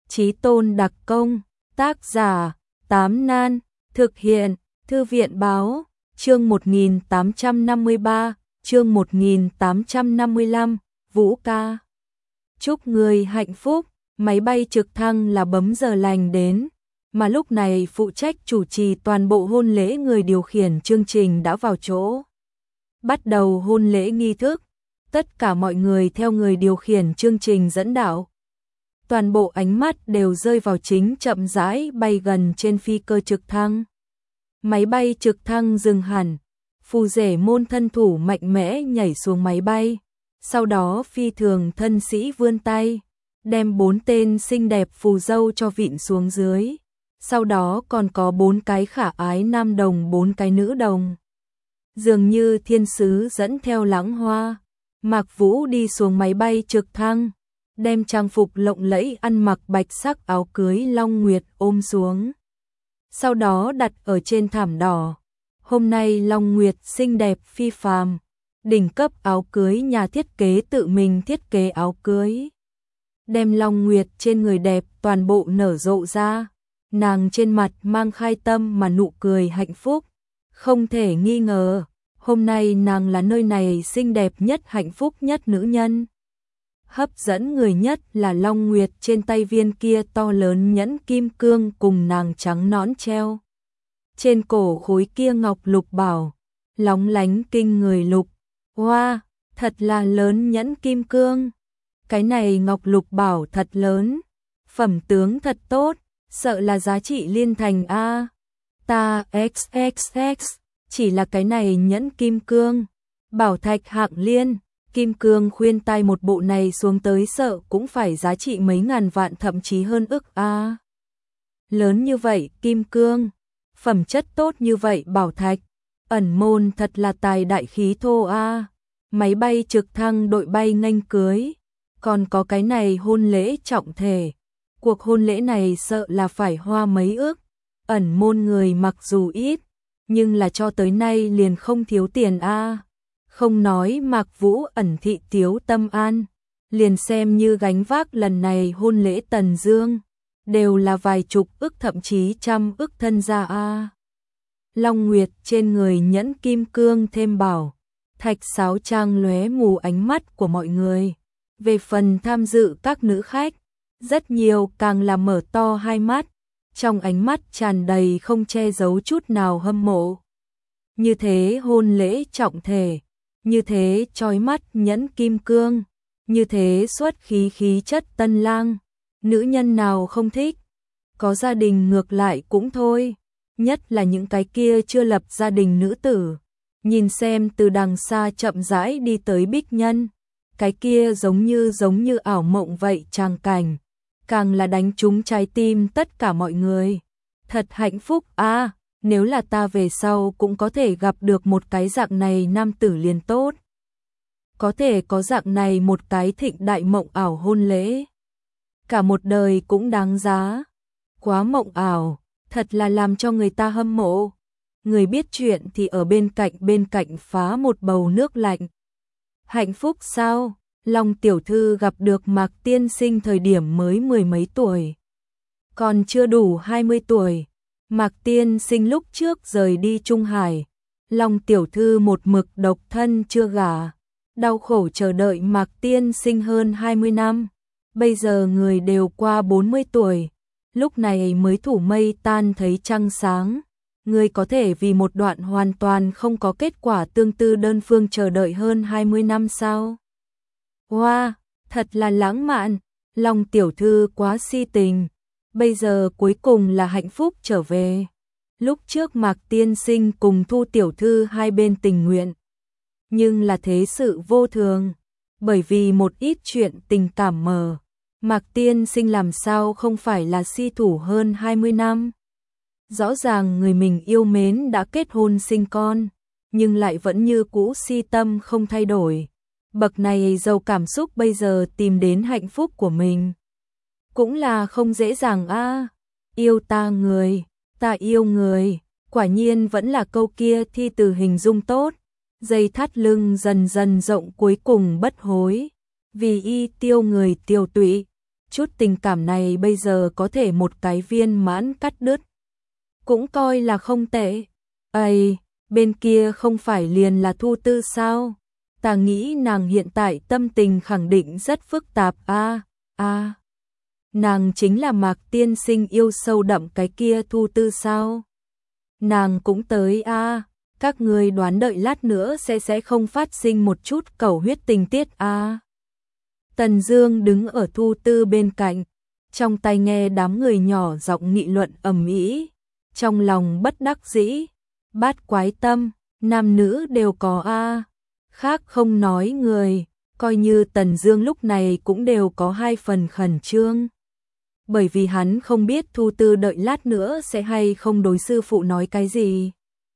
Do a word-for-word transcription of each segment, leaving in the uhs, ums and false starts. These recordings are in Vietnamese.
Chí Tôn đặc công, tác giả, Tám Nan, thực hiện, Thư viện báo, chương một nghìn tám trăm năm mươi ba, chương một nghìn tám trăm năm mươi lăm, Vũ ca. Chúc người hạnh phúc, máy bay trực thăng là bấm giờ lành đến, mà lúc này phụ trách chủ trì toàn bộ hôn lễ người điều khiển chương trình đã vào chỗ. Bắt đầu hôn lễ nghi thức, tất cả mọi người theo người điều khiển chương trình dẫn đạo. Toàn bộ ánh mắt đều rơi vào chính chậm rãi bay gần trên phi cơ trực thăng. Máy bay trực thăng dừng hẳn, phù rể môn thân thủ mạnh mẽ nhảy xuống máy bay. Sau đó phi thường thân sĩ vươn tay, đem bốn tên xinh đẹp phù dâu cho vịn xuống dưới. Sau đó còn có bốn cái khả ái nam đồng, bốn cái nữ đồng. Dường như thiên sứ dẫn theo lãng hoa. Mạc Vũ đi xuống máy bay trực thăng, đem trang phục lộng lẫy ăn mặc bạch sắc áo cưới Long Nguyệt ôm xuống. Sau đó đặt ở trên thảm đỏ. Hôm nay Long Nguyệt xinh đẹp phi phàm, đỉnh cấp áo cưới nhà thiết kế tự mình thiết kế áo cưới. Đem Long Nguyệt trên người đẹp toàn bộ nở rộ ra, nàng trên mặt mang khai tâm mà nụ cười hạnh phúc. Không thể nghi ngờ, hôm nay nàng là nơi này xinh đẹp nhất hạnh phúc nhất nữ nhân. Hấp dẫn người nhất là Long Nguyệt trên tay viên kia to lớn nhẫn kim cương cùng nàng trắng nõn treo. Trên cổ khối kia ngọc lục bảo, lóng lánh kinh người lục. Wow, thật là lớn nhẫn kim cương. Cái này ngọc lục bảo thật lớn, phẩm tướng thật tốt, sợ là giá trị liên thành A. Ta ích ích ích, chỉ là cái này nhẫn kim cương, bảo thạch hạng liên, kim cương khuyên tai một bộ này xuống tới sợ cũng phải giá trị mấy ngàn vạn thậm chí hơn ức A. Lớn như vậy kim cương, phẩm chất tốt như vậy bảo thạch, ẩn môn thật là tài đại khí thô A. Máy bay trực thăng đội bay nghênh cưới, còn có cái này hôn lễ trọng thể. Cuộc hôn lễ này sợ là phải hoa mấy ước, ẩn môn người mặc dù ít, nhưng là cho tới nay liền không thiếu tiền A. Không nói Mạc Vũ ẩn thị thiếu tâm an, liền xem như gánh vác lần này hôn lễ Tần Dương, đều là vài chục ức thậm chí trăm ức thân gia A. Long Nguyệt trên người nhẫn kim cương thêm bảo, thạch sáo trang lóe mù ánh mắt của mọi người. Về phần tham dự các nữ khách, rất nhiều càng là mở to hai mắt, trong ánh mắt tràn đầy không che giấu chút nào hâm mộ. Như thế hôn lễ trọng thể, như thế chói mắt nhẫn kim cương, như thế xuất khí khí chất tân lang, nữ nhân nào không thích. Có gia đình ngược lại cũng thôi, nhất là những cái kia chưa lập gia đình nữ tử. Nhìn xem từ đằng xa chậm rãi đi tới Bích Nhân, cái kia giống như giống như ảo mộng vậy tràng cảnh, càng là đánh trúng trái tim tất cả mọi người. Thật hạnh phúc a, nếu là ta về sau cũng có thể gặp được một cái dạng này nam tử liền tốt. Có thể có dạng này một cái thịnh đại mộng ảo hôn lễ, cả một đời cũng đáng giá. Quá mộng ảo, thật là làm cho người ta hâm mộ. Người biết chuyện thì ở bên cạnh bên cạnh phá một bầu nước lạnh. Hạnh phúc sao? Long tiểu thư gặp được Mạc tiên sinh thời điểm mới mười mấy tuổi, còn chưa đủ hai mươi tuổi. Mạc tiên sinh lúc trước rời đi Trung Hải, Long tiểu thư một mực độc thân chưa gả, đau khổ chờ đợi Mạc tiên sinh hơn hai mươi năm. Bây giờ người đều qua bốn mươi tuổi, lúc này mới thủ mây tan thấy trăng sáng. Người có thể vì một đoạn hoàn toàn không có kết quả tương tư đơn phương chờ đợi hơn hai mươi năm sao? Wow, thật là lãng mạn, Long tiểu thư quá si tình, bây giờ cuối cùng là hạnh phúc trở về. Lúc trước Mạc tiên sinh cùng Thu tiểu thư hai bên tình nguyện, nhưng là thế sự vô thường, bởi vì một ít chuyện tình cảm mờ, Mạc tiên sinh làm sao không phải là si thủ hơn hai mươi năm. Rõ ràng người mình yêu mến đã kết hôn sinh con, nhưng lại vẫn như cũ si tâm không thay đổi. Bậc này giàu cảm xúc bây giờ tìm đến hạnh phúc của mình cũng là không dễ dàng a. Yêu ta người, ta yêu người, quả nhiên vẫn là câu kia thi từ hình dung tốt. Dây thắt lưng dần dần rộng cuối cùng bất hối, vì y tiêu người tiêu tụy. chút tình cảm này bây giờ có thể một cái viên mãn cắt đứt. Cũng coi là không tệ. Ây, bên kia không phải liền là Thu Tư sao? Ta nghĩ nàng hiện tại tâm tình khẳng định rất phức tạp a a Nàng chính là Mạc tiên sinh yêu sâu đậm cái kia Thu Tư sao? Nàng cũng tới a các ngươi đoán đợi lát nữa sẽ sẽ không phát sinh một chút cầu huyết tình tiết a Tần Dương đứng ở Thu Tư bên cạnh, trong tai nghe đám người nhỏ giọng nghị luận ầm ĩ, trong lòng bất đắc dĩ, bát quái tâm, nam nữ đều có a, khác không nói người, coi như Tần Dương lúc này cũng đều có hai phần khẩn trương. Bởi vì hắn không biết Thu Tư đợi lát nữa sẽ hay không đối sư phụ nói cái gì,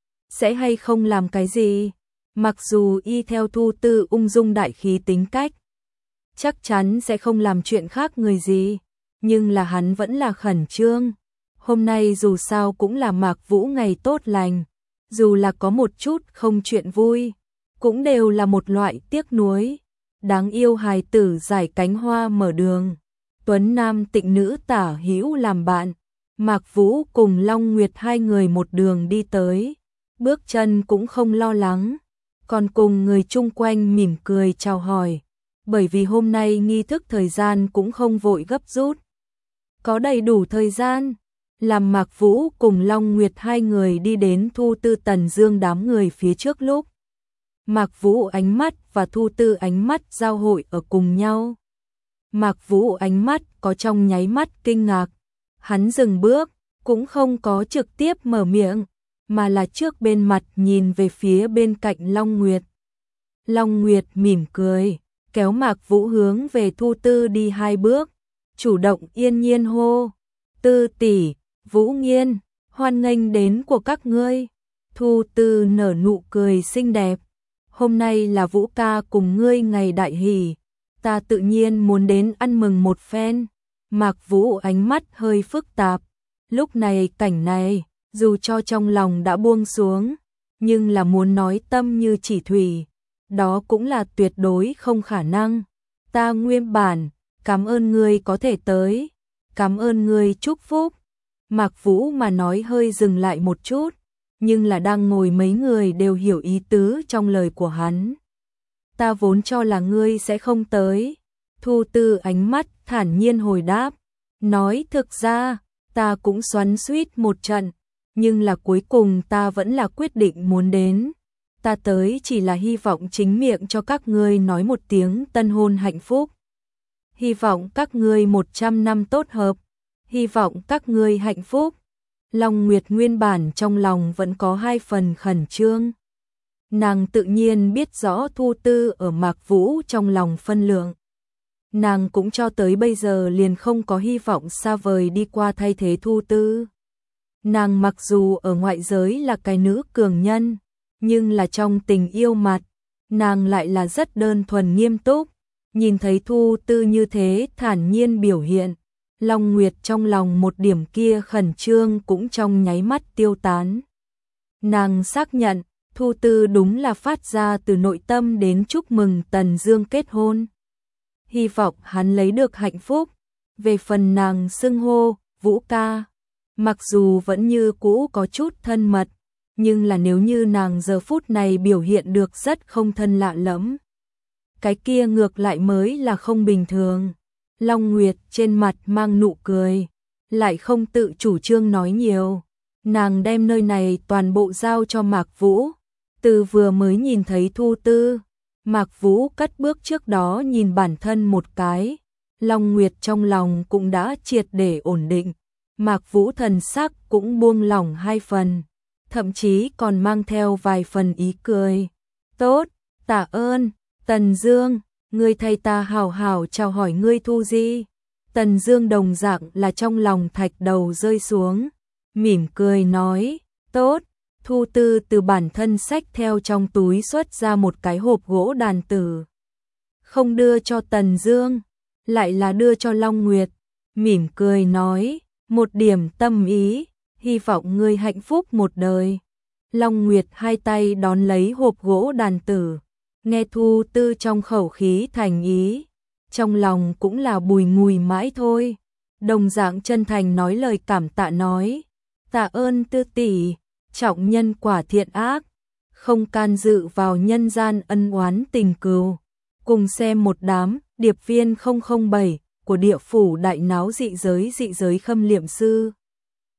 sẽ hay không làm cái gì. Mặc dù y theo Thu Tư ung dung đại khí tính cách, chắc chắn sẽ không làm chuyện khác người gì, nhưng là hắn vẫn là khẩn trương. Hôm nay dù sao cũng là Mạc Vũ ngày tốt lành, dù là có một chút không chuyện vui, cũng đều là một loại tiếc nuối. Đáng yêu hài tử giải cánh hoa mở đường, tuấn nam tịnh nữ tả hữu làm bạn, Mạc Vũ cùng Long Nguyệt hai người một đường đi tới, bước chân cũng không lo lắng, còn cùng người chung quanh mỉm cười chào hỏi, bởi vì hôm nay nghi thức thời gian cũng không vội gấp rút, có đầy đủ thời gian. Làm Mạc Vũ cùng Long Nguyệt hai người đi đến Thu Tư Tần Dương đám người phía trước lúc, Mạc Vũ ánh mắt và Thu Tư ánh mắt giao hội ở cùng nhau. Mạc Vũ ánh mắt có trong nháy mắt kinh ngạc, hắn dừng bước, cũng không có trực tiếp mở miệng, mà là trước bên mặt nhìn về phía bên cạnh Long Nguyệt. Long Nguyệt mỉm cười, kéo Mạc Vũ hướng về Thu Tư đi hai bước, chủ động yên nhiên hô, Tư tỷ, Vũ Nghiên, hoan nghênh đến của các ngươi. Thu Tư nở nụ cười xinh đẹp, hôm nay là Vũ ca cùng ngươi ngày đại hỷ, ta tự nhiên muốn đến ăn mừng một phen. Mạc Vũ ánh mắt hơi phức tạp, lúc này cảnh này, dù cho trong lòng đã buông xuống, nhưng là muốn nói tâm như chỉ thủy, đó cũng là tuyệt đối không khả năng. Ta nguyên bản, cảm ơn ngươi có thể tới, cảm ơn ngươi chúc phúc. Mạc Vũ mà nói hơi dừng lại một chút, nhưng là đang ngồi mấy người đều hiểu ý tứ trong lời của hắn. Ta vốn cho là ngươi sẽ không tới. Thu Tư ánh mắt thản nhiên hồi đáp, nói thực ra, ta cũng xoắn xuýt một trận, nhưng là cuối cùng ta vẫn là quyết định muốn đến. Ta tới chỉ là hy vọng chính miệng cho các ngươi nói một tiếng tân hôn hạnh phúc. Hy vọng các ngươi một trăm năm tốt hợp, hy vọng các ngươi hạnh phúc. Long Nguyệt nguyên bản trong lòng vẫn có hai phần khẩn trương. Nàng tự nhiên biết rõ Thu Tư ở Mạc Vũ trong lòng phân lượng. Nàng cũng cho tới bây giờ liền không có hy vọng xa vời đi qua thay thế Thu Tư. Nàng mặc dù ở ngoại giới là cái nữ cường nhân, nhưng là trong tình yêu mặt, nàng lại là rất đơn thuần nghiêm túc. Nhìn thấy Thu Tư như thế thản nhiên biểu hiện, Long Nguyệt trong lòng một điểm kia khẩn trương cũng trong nháy mắt tiêu tán. Nàng xác nhận, Thu Tư đúng là phát ra từ nội tâm đến chúc mừng Tần Dương kết hôn. Hy vọng hắn lấy được hạnh phúc. Về phần nàng xưng hô, Vũ ca, mặc dù vẫn như cũ có chút thân mật, nhưng là nếu như nàng giờ phút này biểu hiện được rất không thân lạ lẫm, cái kia ngược lại mới là không bình thường. Long Nguyệt trên mặt mang nụ cười, lại không tự chủ trương nói nhiều. Nàng đem nơi này toàn bộ giao cho Mạc Vũ. Từ vừa mới nhìn thấy Thu Tư, Mạc Vũ cất bước trước đó nhìn bản thân một cái. Long Nguyệt trong lòng cũng đã triệt để ổn định. Mạc Vũ thần sắc cũng buông lỏng hai phần, thậm chí còn mang theo vài phần ý cười. Tốt, tạ ơn, Tần Dương. Ngươi thay ta hào hào chào hỏi ngươi Thu Di. Tần Dương đồng dạng là trong lòng thạch đầu rơi xuống, mỉm cười nói, tốt. Thu Tư từ bản thân xách theo trong túi xuất ra một cái hộp gỗ đàn tử, không đưa cho Tần Dương, lại là đưa cho Long Nguyệt, mỉm cười nói, một điểm tâm ý, hy vọng ngươi hạnh phúc một đời. Long Nguyệt hai tay đón lấy hộp gỗ đàn tử, nghe Thu Tư trong khẩu khí thành ý, trong lòng cũng là bùi ngùi mãi thôi. Đồng dạng chân thành nói lời cảm tạ nói, tạ ơn Tư tỷ, trọng nhân quả thiện ác, không can dự vào nhân gian ân oán tình cừu. Cùng xem một đám điệp viên không không bảy của địa phủ đại náo dị giới dị giới Khâm Liệm Sư.